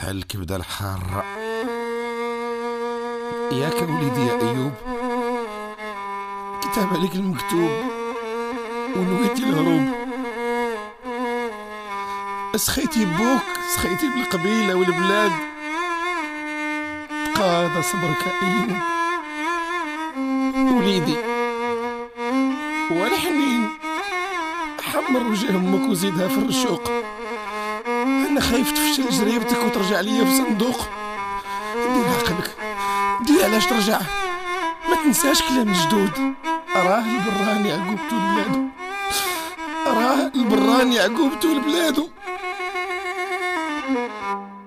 بحال الكبده الحاره. ياك وليدي يا ايوب، كتاب عليك المكتوب ونويتي الهروب. سخيتي بوك، سخيتي بالقبيله والبلاد، تقاضى صبرك يا ايوب وليدي. والحنين حمر وجه امك وزيدها في الرشوق. انا خايف تفشل جريبتك وترجع ليا في صندوق. دير عقلك، دير علاش ترجع، ما تنساش كلام الجدود. راه البراني يعقوب طول بلادو، راه البراني يعقوب طول بلادو.